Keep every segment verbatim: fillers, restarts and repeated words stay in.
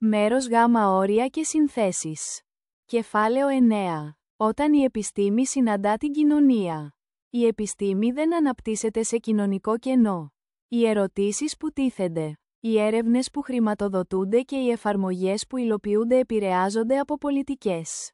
Μέρος Γ. Όρια και συνθέσεις. Κεφάλαιο εννέα. Όταν η επιστήμη συναντά την κοινωνία. Η επιστήμη δεν αναπτύσσεται σε κοινωνικό κενό. Οι ερωτήσεις που τίθενται, οι έρευνες που χρηματοδοτούνται και οι εφαρμογές που υλοποιούνται επηρεάζονται από πολιτικές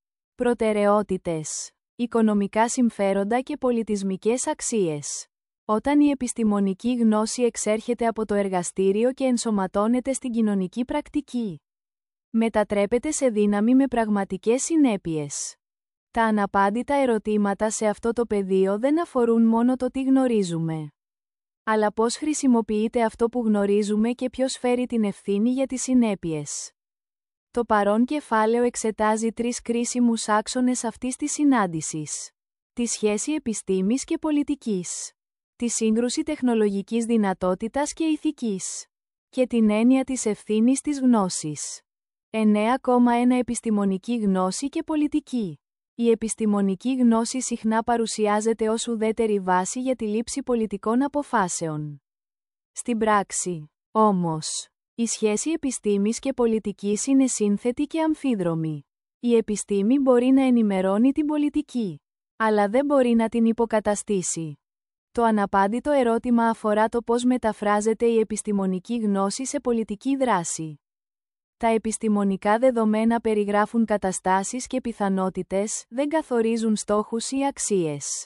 προτεραιότητες, οικονομικά συμφέροντα και πολιτισμικές αξίες. Όταν η επιστημονική γνώση εξέρχεται από το εργαστήριο και ενσωματώνεται στην κοινωνική πρακτική, μετατρέπεται σε δύναμη με πραγματικές συνέπειες. Τα αναπάντητα ερωτήματα σε αυτό το πεδίο δεν αφορούν μόνο το τι γνωρίζουμε, αλλά πώς χρησιμοποιείται αυτό που γνωρίζουμε και ποιος φέρει την ευθύνη για τις συνέπειες. Το παρόν κεφάλαιο εξετάζει τρεις κρίσιμους άξονες αυτής της συνάντησης: τη σχέση επιστήμης και πολιτικής, τη σύγκρουση τεχνολογικής δυνατότητας και ηθικής, και την έννοια της ευθύνης της γνώσης. εννέα κόμμα ένα Επιστημονική γνώση και πολιτική. Η επιστημονική γνώση συχνά παρουσιάζεται ως ουδέτερη βάση για τη λήψη πολιτικών αποφάσεων. Στην πράξη, όμως, η σχέση επιστήμης και πολιτικής είναι σύνθετη και αμφίδρομη. Η επιστήμη μπορεί να ενημερώνει την πολιτική, αλλά δεν μπορεί να την υποκαταστήσει. Το αναπάντητο ερώτημα αφορά το πώς μεταφράζεται η επιστημονική γνώση σε πολιτική δράση. Τα επιστημονικά δεδομένα περιγράφουν καταστάσεις και πιθανότητες, δεν καθορίζουν στόχους ή αξίες.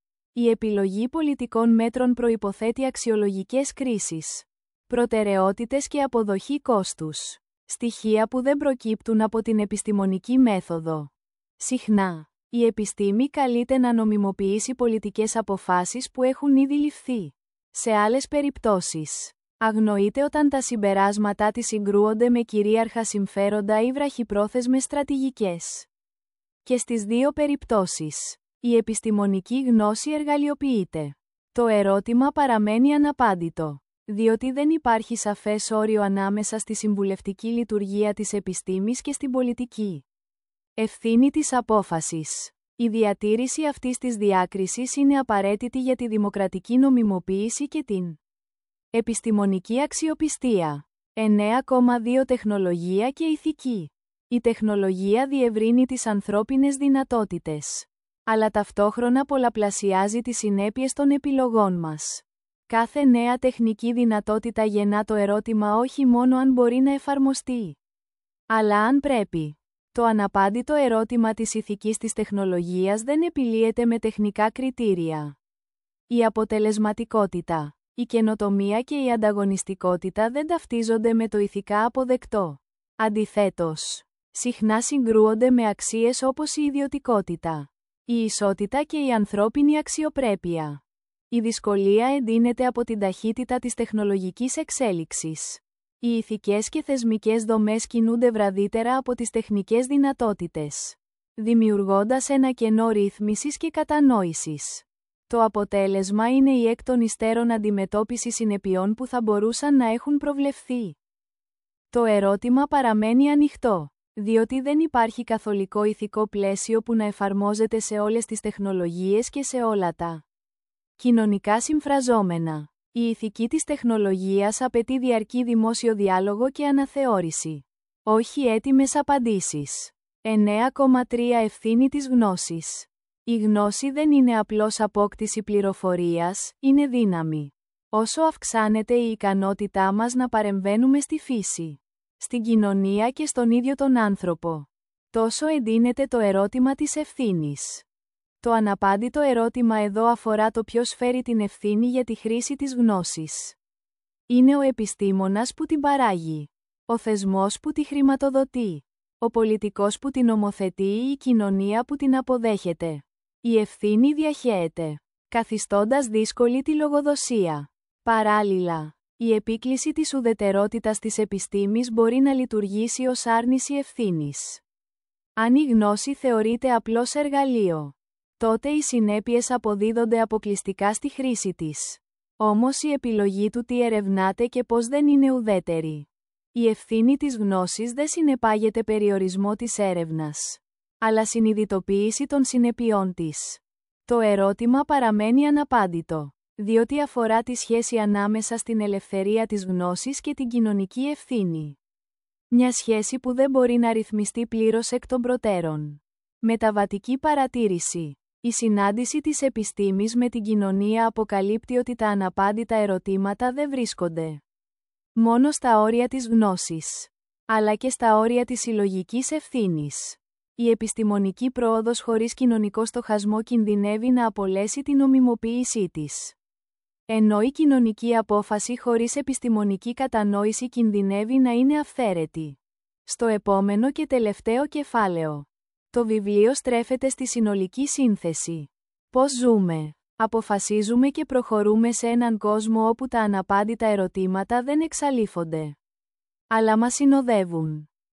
Η επιλογή πολιτικών μέτρων προϋποθέτει αξιολογικές κρίσεις, προτεραιότητες και αποδοχή κόστους, στοιχεία που δεν προκύπτουν από την επιστημονική μέθοδο. Συχνά, η επιστήμη καλείται να νομιμοποιήσει πολιτικές αποφάσεις που έχουν ήδη ληφθεί. Σε άλλες περιπτώσεις, αγνοείται όταν τα συμπεράσματά της συγκρούονται με κυρίαρχα συμφέροντα ή βραχυπρόθεσμες στρατηγικές. Και στις δύο περιπτώσεις, η επιστημονική γνώση εργαλειοποιείται. Το ερώτημα παραμένει αναπάντητο, διότι δεν υπάρχει σαφές όριο ανάμεσα στη συμβουλευτική λειτουργία της επιστήμης και στην πολιτική ευθύνη της απόφασης. Η διατήρηση αυτής της διάκρισης είναι απαραίτητη για τη δημοκρατική νομιμοποίηση και την επιστημονική αξιοπιστία. εννέα κόμμα δύο Τεχνολογία και ηθική. Η τεχνολογία διευρύνει τις ανθρώπινες δυνατότητες, αλλά ταυτόχρονα πολλαπλασιάζει τις συνέπειες των επιλογών μας. Κάθε νέα τεχνική δυνατότητα γεννά το ερώτημα όχι μόνο αν μπορεί να εφαρμοστεί, αλλά αν πρέπει. Το αναπάντητο ερώτημα της ηθικής της τεχνολογίας δεν επιλύεται με τεχνικά κριτήρια. Η αποτελεσματικότητα, η καινοτομία και η ανταγωνιστικότητα δεν ταυτίζονται με το ηθικά αποδεκτό. Αντιθέτως, συχνά συγκρούονται με αξίες όπως η ιδιωτικότητα, η ισότητα και η ανθρώπινη αξιοπρέπεια. Η δυσκολία εντείνεται από την ταχύτητα της τεχνολογικής εξέλιξης. Οι ηθικές και θεσμικές δομές κινούνται βραδύτερα από τις τεχνικές δυνατότητες, δημιουργώντας ένα κενό ρύθμισης και κατανόησης. Το αποτέλεσμα είναι η εκ των υστέρων αντιμετώπιση συνεπειών που θα μπορούσαν να έχουν προβλεφθεί. Το ερώτημα παραμένει ανοιχτό, διότι δεν υπάρχει καθολικό ηθικό πλαίσιο που να εφαρμόζεται σε όλες τις τεχνολογίες και σε όλα τα κοινωνικά συμφραζόμενα. Η ηθική της τεχνολογίας απαιτεί διαρκή δημόσιο διάλογο και αναθεώρηση, όχι έτοιμες απαντήσεις. εννέα κόμμα τρία Ευθύνη της γνώσης. Η γνώση δεν είναι απλώς απόκτηση πληροφορίας, είναι δύναμη. Όσο αυξάνεται η ικανότητά μας να παρεμβαίνουμε στη φύση, στην κοινωνία και στον ίδιο τον άνθρωπο, τόσο εντείνεται το ερώτημα της ευθύνης. Το αναπάντητο ερώτημα εδώ αφορά το ποιος φέρει την ευθύνη για τη χρήση της γνώσης. Είναι ο επιστήμονας που την παράγει, ο θεσμός που τη χρηματοδοτεί, ο πολιτικός που την νομοθετεί ή η κοινωνία που την αποδέχεται. Η ευθύνη διαχέεται, καθιστώντας δύσκολη τη λογοδοσία. Παράλληλα, η επίκληση της ουδετερότητας της επιστήμης μπορεί να λειτουργήσει ως άρνηση ευθύνης. Αν η γνώση θεωρείται απλώς εργαλείο, τότε οι συνέπειες αποδίδονται αποκλειστικά στη χρήση της. Όμως η επιλογή του τι ερευνάται και πώς δεν είναι ουδέτερη. Η ευθύνη της γνώσης δεν συνεπάγεται περιορισμό της έρευνας, αλλά συνειδητοποίηση των συνεπειών της. Το ερώτημα παραμένει αναπάντητο, διότι αφορά τη σχέση ανάμεσα στην ελευθερία της γνώσης και την κοινωνική ευθύνη. Μια σχέση που δεν μπορεί να ρυθμιστεί πλήρως εκ των προτέρων. Μεταβατική παρατήρηση. Η συνάντηση της επιστήμης με την κοινωνία αποκαλύπτει ότι τα αναπάντητα ερωτήματα δεν βρίσκονται μόνο στα όρια της γνώσης, αλλά και στα όρια της συλλογικής ευθύνης. Η επιστημονική πρόοδος χωρίς κοινωνικό στοχασμό κινδυνεύει να απολέσει την νομιμοποίησή της. Ενώ η κοινωνική απόφαση χωρίς επιστημονική κατανόηση κινδυνεύει να είναι αυθαίρετη. Στο επόμενο και τελευταίο κεφάλαιο. Το βιβλίο στρέφεται στη συνολική σύνθεση. Πώς ζούμε. Αποφασίζουμε και προχωρούμε σε έναν κόσμο όπου τα αναπάντητα ερωτήματα δεν εξαλείφονται, αλλά μας συνοδεύουν.